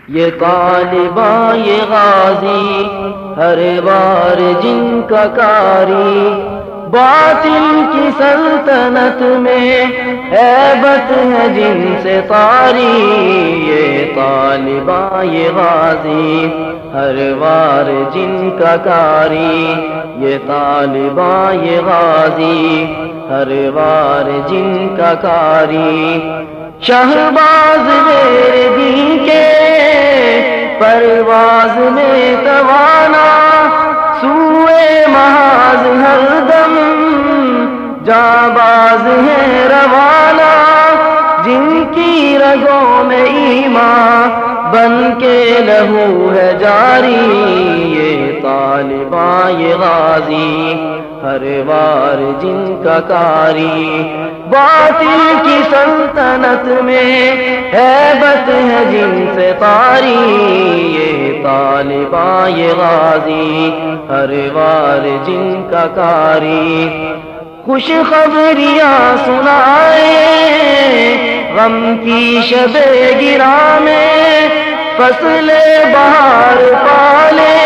یہ طالباں یہ غازی ہر بار جن کا کاری، باطل کی سلطنت میں ہیبت ہے جن سے طاری، یہ طالباں یہ غازی ہر بار جن کا کاری، یہ طالباں یہ غازی ہر بار جن کا کاری، شہباز میرے دین کے پرواز میں توانا، سوئے محاذ ہر دم جانباز ہے روانہ، جن کی رگوں میں ایمان بن کے لہو ہے جاری، یہ طالباں یہ غازی ہر بار جن کا کاری، باطل کی سلطنت میں ہیبت ہے جن سے طاری، یہ طالباں یہ غازی ہر بار جن کا کاری، خوش خبریاں سنائے غم کی شب گراں میں، فصل بہار پالے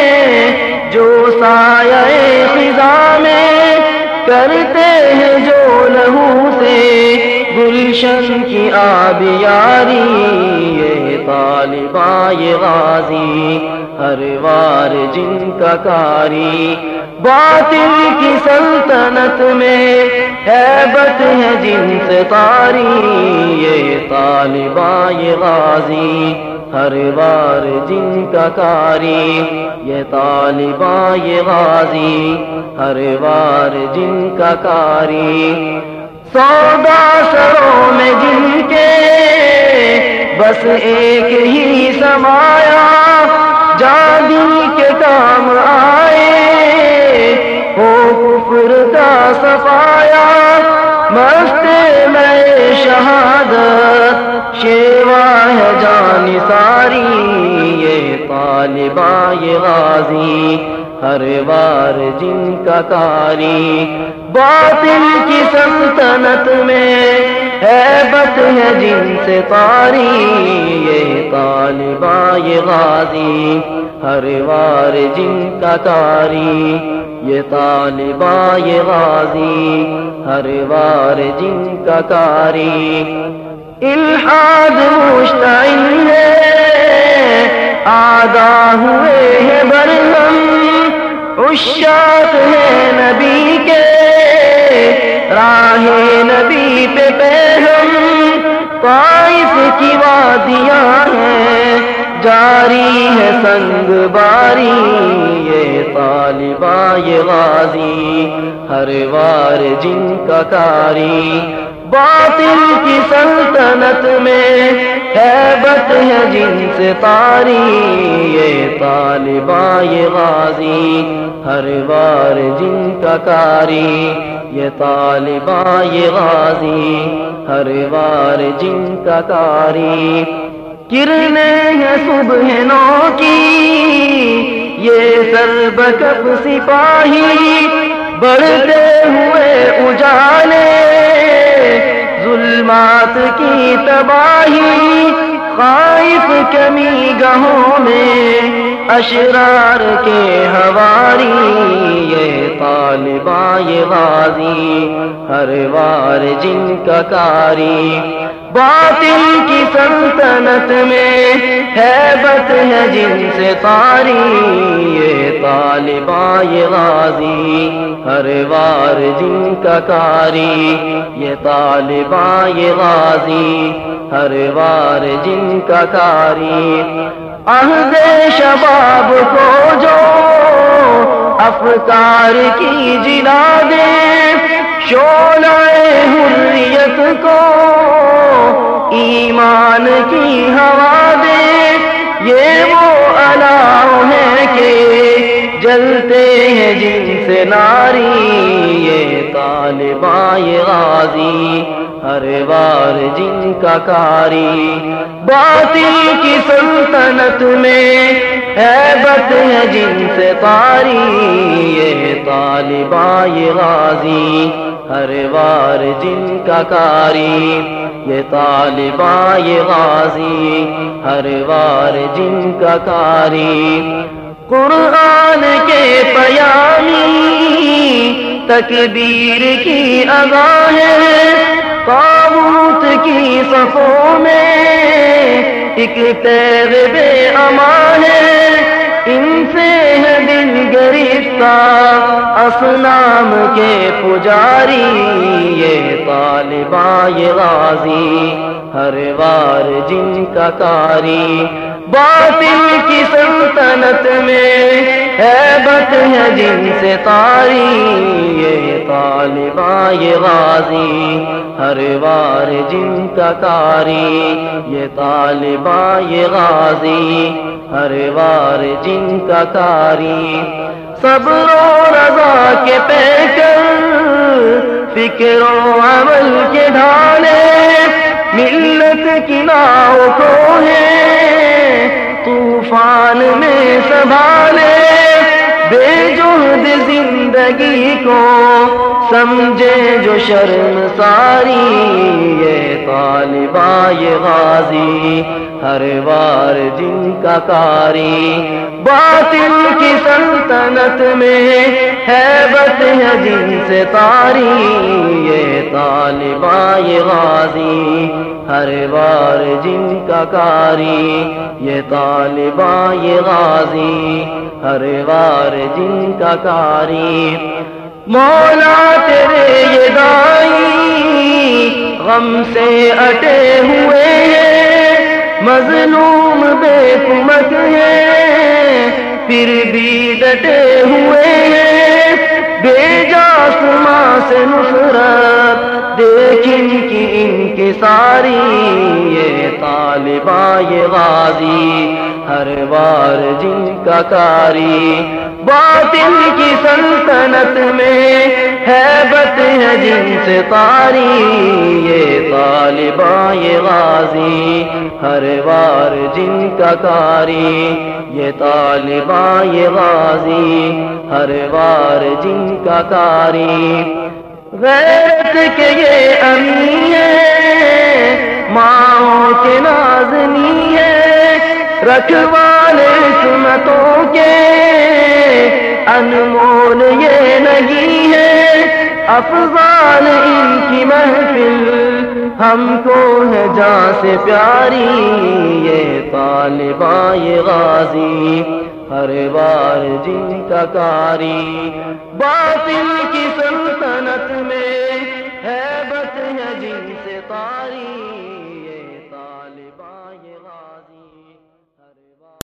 جو سایہ خزاں میں، کرتے ہیں جو لہو سے گلشن کی آبیاری، یہ طالباں یہ غازی ہر بار جن کا کاری، باطل کی سلطنت میں ہیبت ہے جن سے طاری، یہ طالباں یہ غازی ہر بار جن کا کاری، یہ طالباں یہ غازی ہر بار جن کا کاری، سودا سروں میں جن کے بس ایک ہی سمایا، جہاں دل کے کام آئے ہو کفر کا صفایا، مست میں شہادت شیوا ہے جان ساری، یہ طالباں یہ غازی ہر بار جن کا کاری، باطل کی سلطنت میں ہیبت ہے جن سے طاری، یہ طالباں یہ غازی ہر بار جن کا کاری، یہ طالباں یہ غازی ہر بار جن کا کاری، الحاد مشتعل ہے آدھا ہوئے ہیں برہم، عشاق ہے نبی کے راہ نبی پہ پیغم، طائف کی وادیاں ہیں جاری ہے سنگ باری، یہ طالباں یہ غازی ہر بار جن کا کاری، باطل کی سلطنت میں ہیبت ہے جن سے طاری، یہ طالباں یہ غازی ہر بار جن کا کاری، یہ طالباں یہ غازی ہر بار جن کا کاری، کرنیں ہیں صبح نو کی یہ سربکف سپاہی، بڑھتے ہوئے اجالے ظلمات کی تباہی، خائف کمی گہوں میں اشرار کے ہواری، یہ طالباں یہ غازی ہر بار جن کا کاری، باطل کی سلطنت میں ہیبت ہے جن سے طاری، یہ طالباں یہ غازی ہر بار جن کا کاری، یہ طالباں یہ غازی ہر بار جن کا کاری، عہد شباب کو جو افکار کی جلا دے، شعلہ حریت کو ایمان کی ہوا دے، یہ وہ علام ہے کہ جلتے ہیں جن سے ناری، یہ طالباں یہ غازی ہر بار جن کا کاری، باطل کی سلطنت میں ہیبت ہے جن سے طاری، یہ طالباں یہ غازی ہر بار جن کا کاری، یہ طالبہ یہ غازی ہر وار جن کا کاری، قرآن کے پیامی تکبیر کی اذان ہے، طاغوت کی صفوں میں ایک تیر بے امان ہے، ان سے ہے دل گرفتار اصنام کے پجاری، یہ طالبہ یہ غازی ہر وار جن کا کاری، باطل کی سلطنت میں ہیبت ہے جن سے طاری، یہ طالبہ یہ غازی ہر وار جن کا کاری، یہ طالبہ یہ غازی ہر وار جن کا کاری، صبر و رضا کے پیکر فکر و عمل کے ڈھالے، ملت کی ناؤ کو ہے طوفان میں سنبھالے، بے جہد زندگی کو سمجھے جو شرم ساری، یہ طالبہ یہ غازی ہر وار جن کا کاری، باطل کی سلطنت میں ہیبت ہے جن سے طاری، یہ طالبہ یہ غازی ہر وار جن کا کاری، یہ طالبہ یہ غازی ہر وار جن کا کاری، مولا تیرے یہ دائی غم سے اٹے ہوئے ہیں، مظلوم بے کمک ہے پھر بھی ڈٹے ہوئے ہیں، بے جاس ماں سے نصرت دیکھ ان کی انکساری، یہ طالبہ یہ غازی ہر وار جن کا کاری، باطل کی سلطنت میں ہیبت ہے جن سے طاری، یہ طالبہ یہ غازی ہر وار جن کا کاری، یہ طالبہ یہ غازی ہر وار جن کا کاری، غیرت کے یہ امی ہے ماں کے نازنی ہے، رکھوال عصمتوں کے انمول یہ نہیں ہے، افضال ان کی محفل ہم کو ہے جان سے پیاری، یہ طالبہ یہ غازی ہر وار جن کا کاری، باطل کی سلطنت میں ہیبت ہے جن سے طاری۔